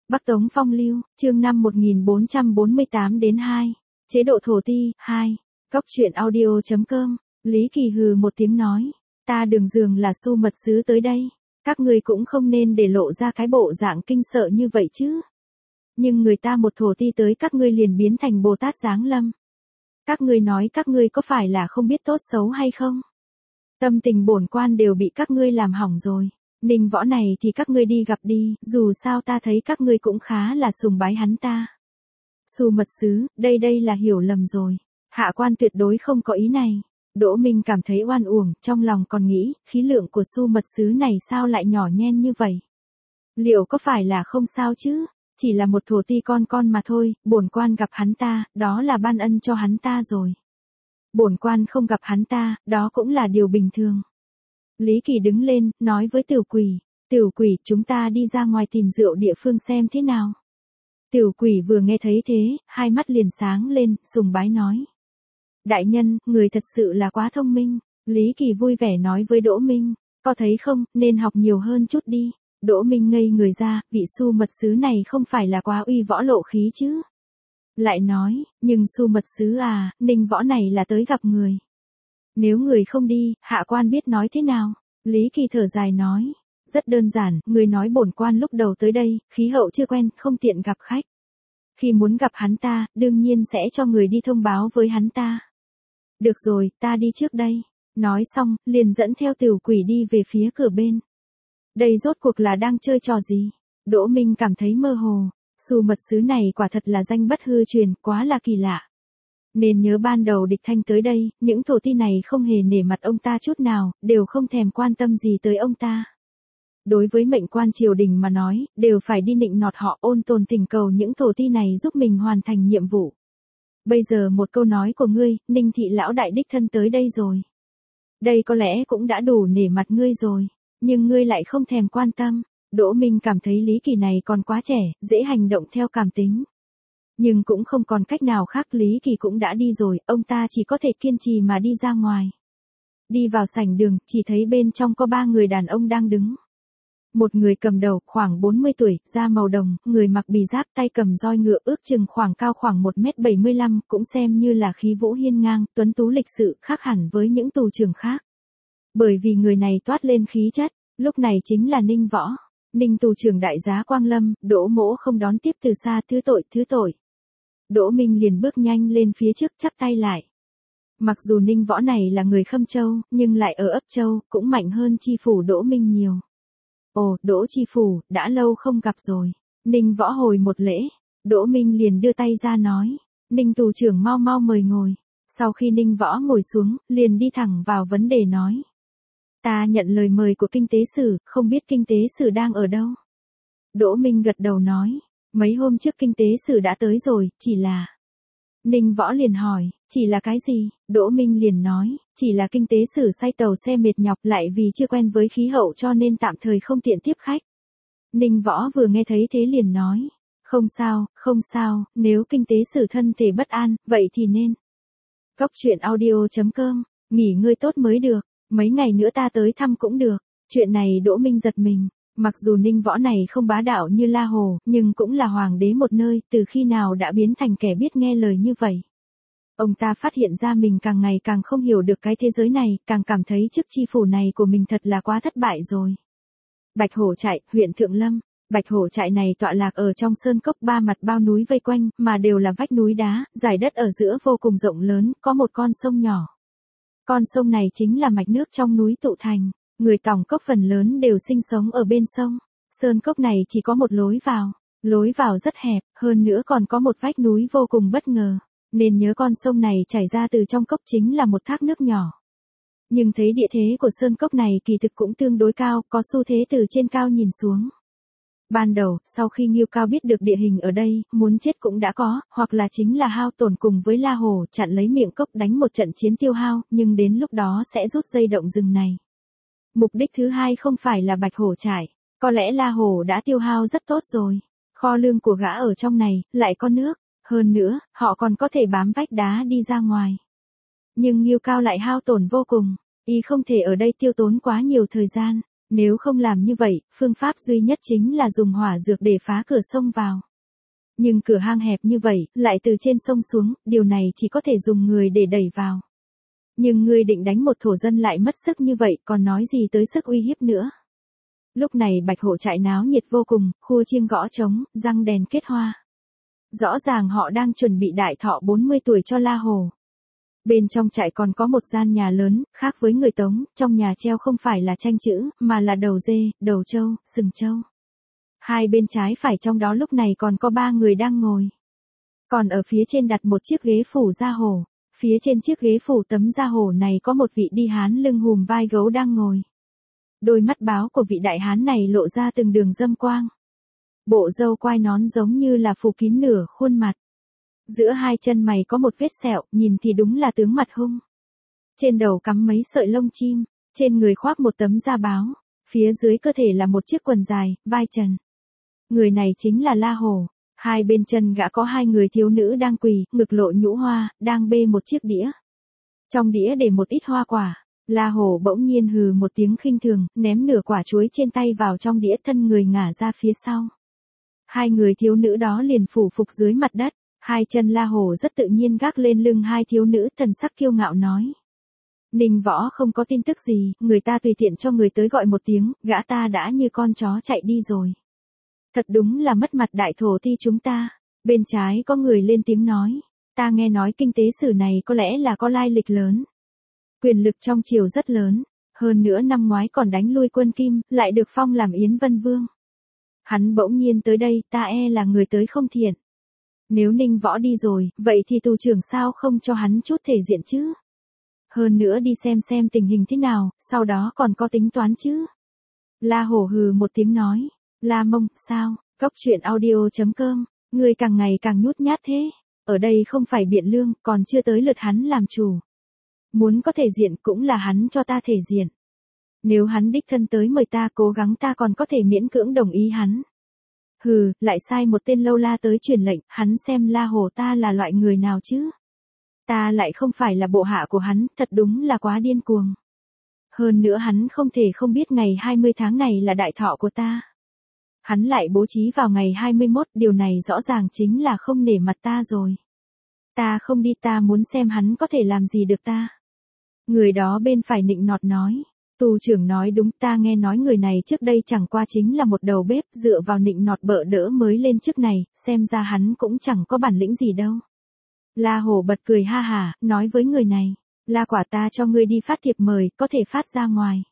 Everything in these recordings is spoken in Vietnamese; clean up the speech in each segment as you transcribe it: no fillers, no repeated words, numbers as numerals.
Bắc Tống Phong Lưu, chương 5 1448-2. Chế độ thổ ti, 2. Cóc truyện audio.com. Lý Kỳ hừ một tiếng nói. Ta đường dường là Xu mật sứ tới đây. Các ngươi cũng không nên để lộ ra cái bộ dạng kinh sợ như vậy chứ. Nhưng người ta một thổ ti tới các ngươi liền biến thành Bồ Tát giáng lâm. Các ngươi nói các ngươi có phải là không biết tốt xấu hay không? Tâm tình bổn quan đều bị các ngươi làm hỏng rồi. Ninh Võ này thì các ngươi đi gặp đi, dù sao ta thấy các ngươi cũng khá là sùng bái hắn ta. Xu mật sứ, đây là hiểu lầm rồi. Hạ quan tuyệt đối không có ý này. Đỗ Minh cảm thấy oan uổng, trong lòng còn nghĩ, khí lượng của Xu mật sứ này sao lại nhỏ nhen như vậy? Liệu có phải là không sao chứ? Chỉ là một thổ ti con mà thôi, bổn quan gặp hắn ta, đó là ban ân cho hắn ta rồi. Bổn quan không gặp hắn ta, đó cũng là điều bình thường. Lý Kỳ đứng lên, nói với Tiểu Quỷ, chúng ta đi ra ngoài tìm rượu địa phương xem thế nào. Tiểu Quỷ vừa nghe thấy thế, hai mắt liền sáng lên, sùng bái nói. Đại nhân, người thật sự là quá thông minh. Lý Kỳ vui vẻ nói với Đỗ Minh, có thấy không, nên học nhiều hơn chút đi. Đỗ Minh ngây người ra, vị Xu mật sứ này không phải là quá uy võ lộ khí chứ. Lại nói, nhưng Xu mật sứ à, Ninh Võ này là tới gặp người. Nếu người không đi, hạ quan biết nói thế nào? Lý Kỳ thở dài nói. Rất đơn giản, người nói bổn quan lúc đầu tới đây, khí hậu chưa quen, không tiện gặp khách. Khi muốn gặp hắn ta, đương nhiên sẽ cho người đi thông báo với hắn ta. Được rồi, ta đi trước đây. Nói xong, liền dẫn theo Tiểu Quỷ đi về phía cửa bên. Đây rốt cuộc là đang chơi trò gì? Đỗ Minh cảm thấy mơ hồ. Xu mật sứ này quả thật là danh bất hư truyền, quá là kỳ lạ. Nên nhớ ban đầu Địch Thanh tới đây, những thổ ti này không hề nể mặt ông ta chút nào, đều không thèm quan tâm gì tới ông ta. Đối với mệnh quan triều đình mà nói, đều phải đi nịnh nọt họ, ôn tồn tình cầu những thổ ti này giúp mình hoàn thành nhiệm vụ. Bây giờ một câu nói của ngươi, Ninh thị lão đại đích thân tới đây rồi. Đây có lẽ cũng đã đủ nể mặt ngươi rồi, nhưng ngươi lại không thèm quan tâm. Đỗ Minh cảm thấy Lý Kỳ này còn quá trẻ, dễ hành động theo cảm tính. Nhưng cũng không còn cách nào khác, Lý Kỳ cũng đã đi rồi, ông ta chỉ có thể kiên trì mà đi ra ngoài. Đi vào sảnh đường, chỉ thấy bên trong có 3 người đàn ông đang đứng. Một người cầm đầu, khoảng 40 tuổi, da màu đồng, người mặc bì giáp, tay cầm roi ngựa, ước chừng khoảng cao khoảng 1m75, cũng xem như là khí vũ hiên ngang, tuấn tú lịch sự, khác hẳn với những tù trưởng khác. Bởi vì người này toát lên khí chất, lúc này chính là Ninh Võ. Ninh tù trưởng đại giá Quang Lâm, Đỗ mỗ không đón tiếp từ xa, thứ tội. Đỗ Minh liền bước nhanh lên phía trước, chắp tay lại. Mặc dù Ninh Võ này là người Khâm Châu, nhưng lại ở Ấp Châu, cũng mạnh hơn chi phủ Đỗ Minh nhiều. Ồ, Đỗ chi phủ, đã lâu không gặp rồi. Ninh Võ hồi một lễ. Đỗ Minh liền đưa tay ra nói. Ninh tù trưởng mau mời ngồi. Sau khi Ninh Võ ngồi xuống, liền đi thẳng vào vấn đề nói. Ta nhận lời mời của kinh tế sử, không biết kinh tế sử đang ở đâu. Đỗ Minh gật đầu nói. Mấy hôm trước kinh tế sử đã tới rồi, chỉ là... Ninh Võ liền hỏi, chỉ là cái gì? Đỗ Minh liền nói, chỉ là kinh tế sử say tàu xe mệt nhọc, lại vì chưa quen với khí hậu cho nên tạm thời không tiện tiếp khách. Ninh Võ vừa nghe thấy thế liền nói, không sao, nếu kinh tế sử thân thể bất an, vậy thì nên. Cóc truyện audio.com, nghỉ ngơi tốt mới được, mấy ngày nữa ta tới thăm cũng được. Chuyện này Đỗ Minh giật mình. Mặc dù Ninh Võ này không bá đạo như La Hồ, nhưng cũng là hoàng đế một nơi, từ khi nào đã biến thành kẻ biết nghe lời như vậy. Ông ta phát hiện ra mình càng ngày càng không hiểu được cái thế giới này, càng cảm thấy chức chi phủ này của mình thật là quá thất bại rồi. Bạch Hổ Trại, huyện Thượng Lâm. Bạch Hổ Trại này tọa lạc ở trong sơn cốc, 3 mặt bao núi vây quanh, mà đều là vách núi đá, dải đất ở giữa vô cùng rộng lớn, có một con sông nhỏ. Con sông này chính là mạch nước trong núi tụ thành. Người Tòng cốc phần lớn đều sinh sống ở bên sông. Sơn cốc này chỉ có một lối vào rất hẹp, hơn nữa còn có một vách núi vô cùng bất ngờ. Nên nhớ con sông này chảy ra từ trong cốc chính là một thác nước nhỏ. Nhưng thấy địa thế của sơn cốc này kỳ thực cũng tương đối cao, có xu thế từ trên cao nhìn xuống. Ban đầu, sau khi Ngưu Cao biết được địa hình ở đây, muốn chết cũng đã có, hoặc là chính là hao tổn cùng với La Hồ chặn lấy miệng cốc đánh một trận chiến tiêu hao, nhưng đến lúc đó sẽ rút dây động rừng này. Mục đích thứ hai không phải là Bạch Hổ Trại, có lẽ La Hồ đã tiêu hao rất tốt rồi. Kho lương của gã ở trong này, lại có nước, hơn nữa, họ còn có thể bám vách đá đi ra ngoài. Nhưng Ngưu Cao lại hao tổn vô cùng, y không thể ở đây tiêu tốn quá nhiều thời gian. Nếu không làm như vậy, phương pháp duy nhất chính là dùng hỏa dược để phá cửa sông vào. Nhưng cửa hang hẹp như vậy, lại từ trên sông xuống, điều này chỉ có thể dùng người để đẩy vào. Nhưng ngươi định đánh một thổ dân lại mất sức như vậy, còn nói gì tới sức uy hiếp nữa. Lúc này Bạch Hổ trại náo nhiệt vô cùng, khua chiêng gõ trống, răng đèn kết hoa. Rõ ràng họ đang chuẩn bị đại thọ 40 tuổi cho La Hổ. Bên trong trại còn có một gian nhà lớn, khác với người Tống, trong nhà treo không phải là tranh chữ, mà là đầu dê, đầu trâu, sừng trâu. Hai bên trái phải trong đó lúc này còn có 3 người đang ngồi. Còn ở phía trên đặt một chiếc ghế phủ da hổ. Phía trên chiếc ghế phủ tấm da hổ này có một vị đi hán lưng hùm vai gấu đang ngồi. Đôi mắt báo của vị đại hán này lộ ra từng đường dâm quang. Bộ râu quai nón giống như là phủ kín nửa khuôn mặt. Giữa hai chân mày có một vết sẹo, nhìn thì đúng là tướng mặt hung. Trên đầu cắm mấy sợi lông chim, trên người khoác một tấm da báo, phía dưới cơ thể là một chiếc quần dài, vai trần. Người này chính là La Hổ. Hai bên chân gã có 2 người thiếu nữ đang quỳ, ngực lộ nhũ hoa, đang bê một chiếc đĩa. Trong đĩa để một ít hoa quả. La Hổ bỗng nhiên hừ một tiếng khinh thường, ném nửa quả chuối trên tay vào trong đĩa, thân người ngả ra phía sau. 2 người thiếu nữ đó liền phủ phục dưới mặt đất. Hai chân La Hổ rất tự nhiên gác lên lưng 2 thiếu nữ, thần sắc kiêu ngạo nói. Ninh Võ không có tin tức gì, người ta tùy tiện cho người tới gọi một tiếng, gã ta đã như con chó chạy đi rồi. Thật đúng là mất mặt đại thổ thi chúng ta. Bên trái có người lên tiếng nói. Ta nghe nói kinh tế sử này có lẽ là có lai lịch lớn. Quyền lực trong triều rất lớn. Hơn nữa năm ngoái còn đánh lui quân Kim, lại được phong làm Yến Vân Vương. Hắn bỗng nhiên tới đây, ta e là người tới không thiện. Nếu Ninh Võ đi rồi, vậy thì tù trưởng sao không cho hắn chút thể diện chứ? Hơn nữa đi xem tình hình thế nào, sau đó còn có tính toán chứ? La Hổ hừ một tiếng nói. La Mông, sao? Góc truyện audio.com, ngươi càng ngày càng nhút nhát thế. Ở đây không phải Biện Lương, còn chưa tới lượt hắn làm chủ. Muốn có thể diện cũng là hắn cho ta thể diện. Nếu hắn đích thân tới mời ta cố gắng ta còn có thể miễn cưỡng đồng ý hắn. Hừ, lại sai một tên lâu la tới truyền lệnh, hắn xem La Hổ ta là loại người nào chứ? Ta lại không phải là bộ hạ của hắn, thật đúng là quá điên cuồng. Hơn nữa hắn không thể không biết ngày 20 tháng này là đại thọ của ta. Hắn lại bố trí vào ngày 21, điều này rõ ràng chính là không nể mặt ta rồi. Ta không đi, ta muốn xem hắn có thể làm gì được ta. Người đó bên phải nịnh nọt nói. Tù trưởng nói đúng, ta nghe nói người này trước đây chẳng qua chính là một đầu bếp, dựa vào nịnh nọt bợ đỡ mới lên chức này, xem ra hắn cũng chẳng có bản lĩnh gì đâu. La Hổ bật cười ha hả, nói với người này. La Quả ta cho ngươi đi phát thiệp mời, có thể phát ra ngoài.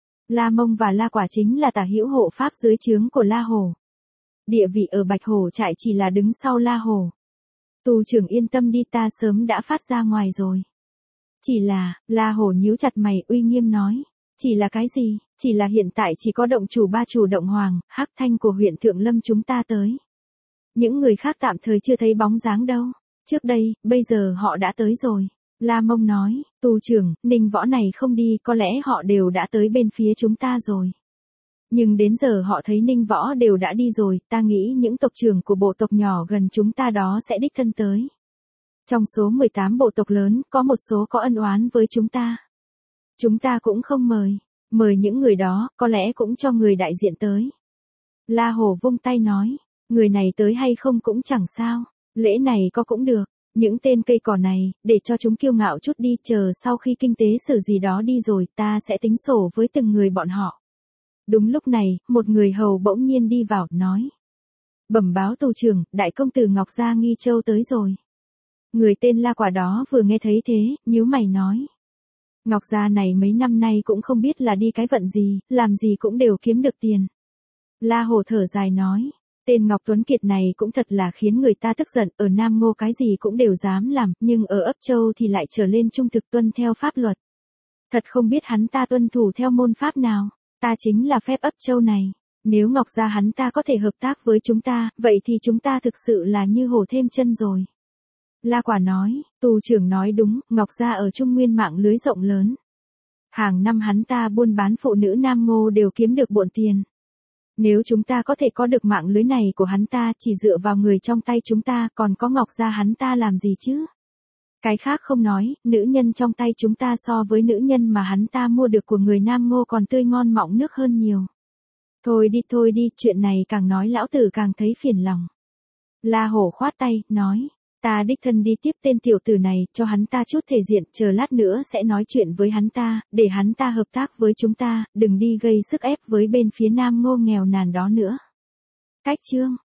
La Mông và La Quả chính là tả hữu hộ pháp dưới trướng của La Hổ. Địa vị ở Bạch Hổ trại chỉ là đứng sau La Hổ. Tù trưởng yên tâm đi, ta sớm đã phát ra ngoài rồi. Chỉ là, La Hổ nhíu chặt mày uy nghiêm nói. Chỉ là cái gì? Chỉ là hiện tại chỉ có động chủ ba chủ động hoàng, Hắc Thanh của huyện Thượng Lâm chúng ta tới. Những người khác tạm thời chưa thấy bóng dáng đâu. Trước đây, bây giờ họ đã tới rồi. La Mông nói, tù trưởng, Ninh Võ này không đi, có lẽ họ đều đã tới bên phía chúng ta rồi. Nhưng đến giờ họ thấy Ninh Võ đều đã đi rồi, ta nghĩ những tộc trưởng của bộ tộc nhỏ gần chúng ta đó sẽ đích thân tới. Trong số 18 bộ tộc lớn, có một số có ân oán với chúng ta. Chúng ta cũng không mời những người đó, có lẽ cũng cho người đại diện tới. La Hổ vung tay nói, người này tới hay không cũng chẳng sao, lễ này có cũng được. Những tên cây cỏ này, để cho chúng kiêu ngạo chút đi, chờ sau khi kinh tế sử gì đó đi rồi, ta sẽ tính sổ với từng người bọn họ. Đúng lúc này, một người hầu bỗng nhiên đi vào, nói. Bẩm báo tù trưởng, đại công tử Ngọc Gia Nghi Châu tới rồi. Người tên La Quả đó vừa nghe thấy thế, nhíu mày nói. Ngọc Gia này mấy năm nay cũng không biết là đi cái vận gì, làm gì cũng đều kiếm được tiền. La Hổ thở dài nói. Tên Ngọc Tuấn Kiệt này cũng thật là khiến người ta tức giận, ở Nam Ngô cái gì cũng đều dám làm, nhưng ở Ấp Châu thì lại trở lên trung thực tuân theo pháp luật. Thật không biết hắn ta tuân thủ theo môn pháp nào, ta chính là phép Ấp Châu này. Nếu Ngọc Gia hắn ta có thể hợp tác với chúng ta, vậy thì chúng ta thực sự là như hổ thêm chân rồi. La Quả nói, tù trưởng nói đúng, Ngọc Gia ở Trung Nguyên mạng lưới rộng lớn. Hàng năm hắn ta buôn bán phụ nữ Nam Ngô đều kiếm được bộn tiền. Nếu chúng ta có thể có được mạng lưới này của hắn ta, chỉ dựa vào người trong tay chúng ta, còn có Ngọc Gia hắn ta làm gì chứ? Cái khác không nói, nữ nhân trong tay chúng ta so với nữ nhân mà hắn ta mua được của người Nam Ngô còn tươi ngon mọng nước hơn nhiều. Thôi đi, chuyện này càng nói lão tử càng thấy phiền lòng. La Hổ khoát tay, nói, ta đích thân đi tiếp tên tiểu tử này, cho hắn ta chút thể diện, chờ lát nữa sẽ nói chuyện với hắn ta, để hắn ta hợp tác với chúng ta, đừng đi gây sức ép với bên phía Nam Ngô nghèo nàn đó nữa. Cách chương